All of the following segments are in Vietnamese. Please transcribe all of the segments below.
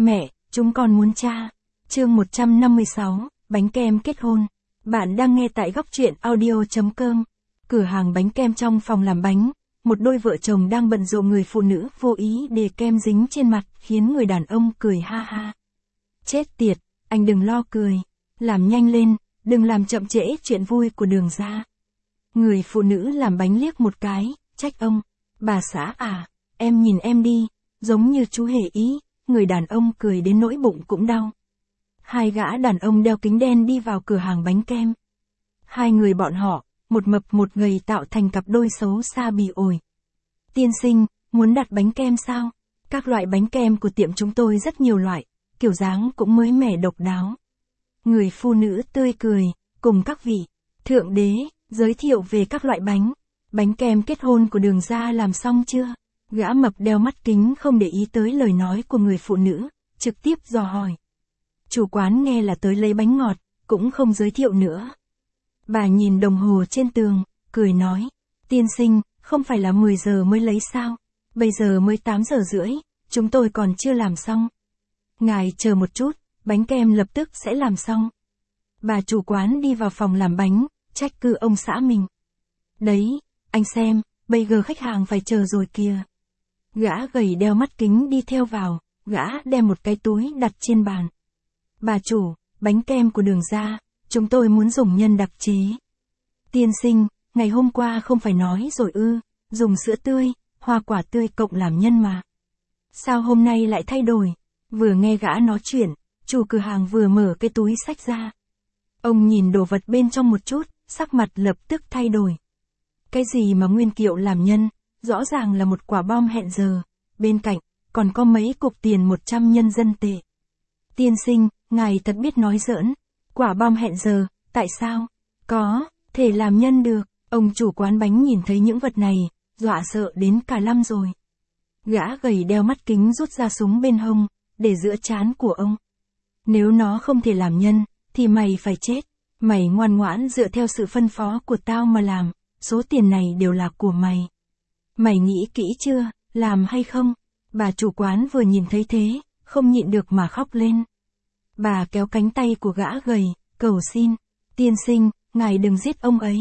Mẹ, chúng con muốn cha. Chương 156, bánh kem kết hôn. Bạn đang nghe tại góc truyện audio.com. Cửa hàng bánh kem trong phòng làm bánh, một đôi vợ chồng đang bận rộn, người phụ nữ vô ý để kem dính trên mặt, khiến người đàn ông cười ha ha. Chết tiệt, anh đừng lo cười, làm nhanh lên, đừng làm chậm trễ chuyện vui của Đường gia. Người phụ nữ làm bánh liếc một cái, trách ông, bà xã à, em nhìn em đi, giống như chú hề ý. Người đàn ông cười đến nỗi bụng cũng đau. Hai gã đàn ông đeo kính đen đi vào cửa hàng bánh kem. Hai người bọn họ, một mập một gầy, tạo thành cặp đôi xấu xa bỉ ổi. Tiên sinh, muốn đặt bánh kem sao? Các loại bánh kem của tiệm chúng tôi rất nhiều loại, kiểu dáng cũng mới mẻ độc đáo. Người phụ nữ tươi cười, cùng các vị thượng đế, giới thiệu về các loại bánh kem kết hôn của Đường gia làm xong chưa? Gã mập đeo mắt kính không để ý tới lời nói của người phụ nữ, trực tiếp dò hỏi. Chủ quán nghe là tới lấy bánh ngọt, cũng không giới thiệu nữa. Bà nhìn đồng hồ trên tường, cười nói, tiên sinh, không phải là 10 giờ mới lấy sao? Bây giờ mới 8 giờ rưỡi, chúng tôi còn chưa làm xong. Ngài chờ một chút, bánh kem lập tức sẽ làm xong. Bà chủ quán đi vào phòng làm bánh, trách cứ ông xã mình. Đấy, anh xem, bây giờ khách hàng phải chờ rồi kìa. Gã gầy đeo mắt kính đi theo vào, gã đem một cái túi đặt trên bàn. Bà chủ, bánh kem của Đường gia, chúng tôi muốn dùng nhân đặc chế. Tiên sinh, ngày hôm qua không phải nói rồi ư, dùng sữa tươi, hoa quả tươi cộng làm nhân mà. Sao hôm nay lại thay đổi? Vừa nghe gã nói chuyện, chủ cửa hàng vừa mở cái túi xách ra. Ông nhìn đồ vật bên trong một chút, sắc mặt lập tức thay đổi. Cái gì mà nguyên kiệu làm nhân? Rõ ràng là một quả bom hẹn giờ, bên cạnh, còn có mấy cục tiền 100 nhân dân tệ. Tiên sinh, ngài thật biết nói giỡn, quả bom hẹn giờ, tại sao? Có, thể làm nhân được, ông chủ quán bánh nhìn thấy những vật này, dọa sợ đến cả lăm rồi. Gã gầy đeo mắt kính rút ra súng bên hông, để giữa trán của ông. Nếu nó không thể làm nhân, thì mày phải chết, mày ngoan ngoãn dựa theo sự phân phó của tao mà làm, số tiền này đều là của mày. Mày nghĩ kỹ chưa, làm hay không? Bà chủ quán vừa nhìn thấy thế, không nhịn được mà khóc lên. Bà kéo cánh tay của gã gầy, cầu xin. Tiên sinh, ngài đừng giết ông ấy.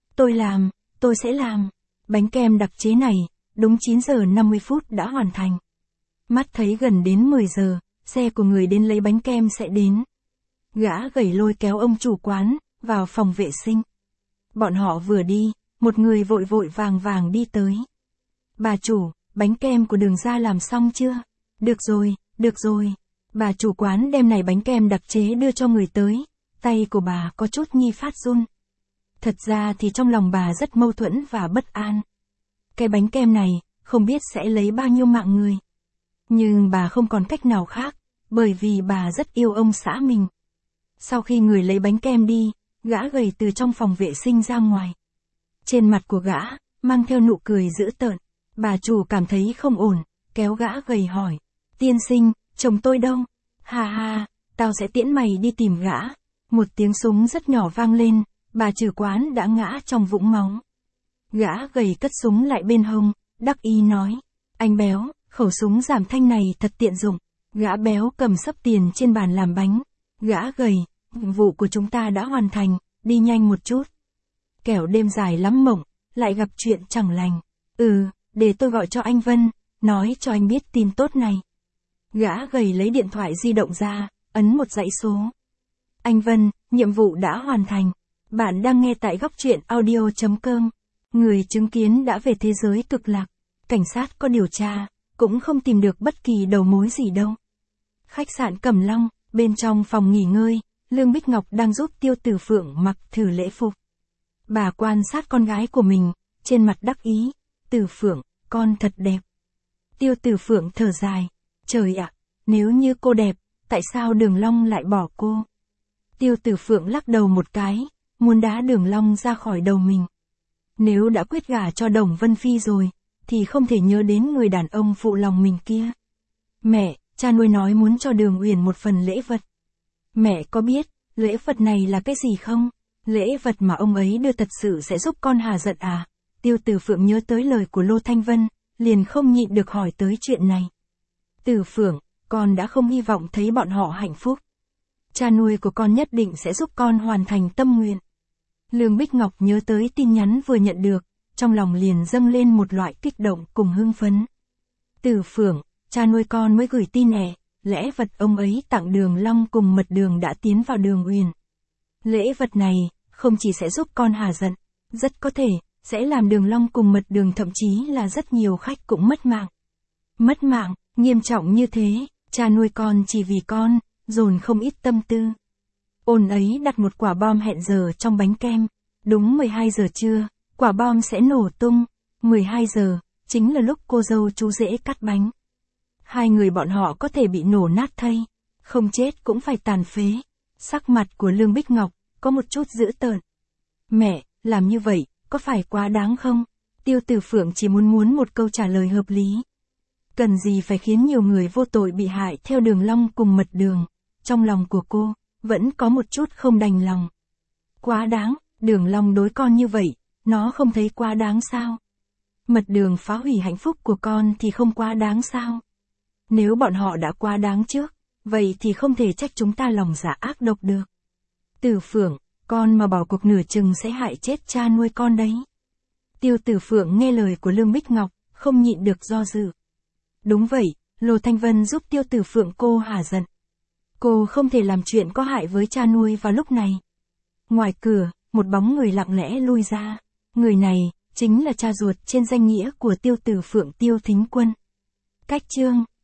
Tôi sẽ làm. Bánh kem đặc chế này, đúng 9 giờ 50 phút đã hoàn thành. Mắt thấy gần đến 10 giờ, xe của người đến lấy bánh kem sẽ đến. Gã gầy lôi kéo ông chủ quán, vào phòng vệ sinh. Bọn họ vừa đi, một người vội vội vàng vàng đi tới. Bà chủ, bánh kem của Đường gia làm xong chưa? Được rồi. Bà chủ quán đem này bánh kem đặc chế đưa cho người tới. Tay của bà có chút nhi phát run. Thật ra thì trong lòng bà rất mâu thuẫn và bất an. Cái bánh kem này, không biết sẽ lấy bao nhiêu mạng người. Nhưng bà không còn cách nào khác, bởi vì bà rất yêu ông xã mình. Sau khi người lấy bánh kem đi, gã gầy từ trong phòng vệ sinh ra ngoài. Trên mặt của gã, mang theo nụ cười dữ tợn. Bà chủ cảm thấy không ổn, kéo gã gầy hỏi. Tiên sinh, chồng tôi đâu? Ha ha, tao sẽ tiễn mày đi tìm gã. Một tiếng súng rất nhỏ vang lên, bà chủ quán đã ngã trong vũng máu. Gã gầy cất súng lại bên hông, đắc ý nói. Anh béo, khẩu súng giảm thanh này thật tiện dụng. Gã béo cầm xấp tiền trên bàn làm bánh. Gã gầy, nhiệm vụ của chúng ta đã hoàn thành, đi nhanh một chút. Kẻo đêm dài lắm mộng, lại gặp chuyện chẳng lành. Để tôi gọi cho anh Vân, nói cho anh biết tin tốt này. Gã gầy lấy điện thoại di động ra, ấn một dãy số. Anh Vân, nhiệm vụ đã hoàn thành. Bạn đang nghe tại góc truyện audio.com. Người chứng kiến đã về thế giới cực lạc. Cảnh sát có điều tra, cũng không tìm được bất kỳ đầu mối gì đâu. Khách sạn Cẩm Long, bên trong phòng nghỉ ngơi, Lương Bích Ngọc đang giúp Tiêu Tử Phượng mặc thử lễ phục. Bà quan sát con gái của mình, trên mặt đắc ý. Tử Phượng, con thật đẹp. Tiêu Tử Phượng thở dài. Trời ạ, nếu như cô đẹp, tại sao Đường Long lại bỏ cô? Tiêu Tử Phượng lắc đầu một cái, muốn đá Đường Long ra khỏi đầu mình. Nếu đã quyết gả cho Đồng Vân Phi rồi, thì không thể nhớ đến người đàn ông phụ lòng mình kia. Mẹ, cha nuôi nói muốn cho Đường Uyển một phần lễ vật. Mẹ có biết, lễ vật này là cái gì không? Lễ vật mà ông ấy đưa thật sự sẽ giúp con hà giận à? Tiêu Tử Phượng nhớ tới lời của Lô Thanh Vân, liền không nhịn được hỏi tới chuyện này. Tử Phượng, con đã không hy vọng thấy bọn họ hạnh phúc. Cha nuôi của con nhất định sẽ giúp con hoàn thành tâm nguyện. Lương Bích Ngọc nhớ tới tin nhắn vừa nhận được, trong lòng liền dâng lên một loại kích động cùng hưng phấn. Từ Phượng, cha nuôi con mới gửi tin nè, lễ vật ông ấy tặng Đường Long cùng Mật Đường đã tiến vào Đường Uyển. Lễ vật này, không chỉ sẽ giúp con hả giận, rất có thể, sẽ làm Đường Long cùng Mật Đường thậm chí là rất nhiều khách cũng mất mạng. Mất mạng, nghiêm trọng như thế, cha nuôi con chỉ vì con, dồn không ít tâm tư. Ôn ấy đặt một quả bom hẹn giờ trong bánh kem, đúng 12 giờ trưa, quả bom sẽ nổ tung, 12 giờ, chính là lúc cô dâu chú rể cắt bánh. Hai người bọn họ có thể bị nổ nát thây, không chết cũng phải tàn phế. Sắc mặt của Lương Bích Ngọc, có một chút dữ tợn. Mẹ, làm như vậy, có phải quá đáng không? Tiêu Tử Phượng chỉ muốn một câu trả lời hợp lý. Cần gì phải khiến nhiều người vô tội bị hại theo Đường Long cùng Mật Đường. Trong lòng của cô, vẫn có một chút không đành lòng. Quá đáng, Đường Long đối con như vậy, nó không thấy quá đáng sao? Mật Đường phá hủy hạnh phúc của con thì không quá đáng sao? Nếu bọn họ đã quá đáng trước, vậy thì không thể trách chúng ta lòng dạ ác độc được. Tử Phượng, con mà bỏ cuộc nửa chừng sẽ hại chết cha nuôi con đấy. Tiêu Tử Phượng nghe lời của Lương Bích Ngọc, không nhịn được do dự. Đúng vậy, Lô Thanh Vân giúp Tiêu Tử Phượng cô hả giận. Cô không thể làm chuyện có hại với cha nuôi vào lúc này. Ngoài cửa, một bóng người lặng lẽ lui ra. Người này, chính là cha ruột trên danh nghĩa của Tiêu Tử Phượng Tiêu Thính Quân. Cách chương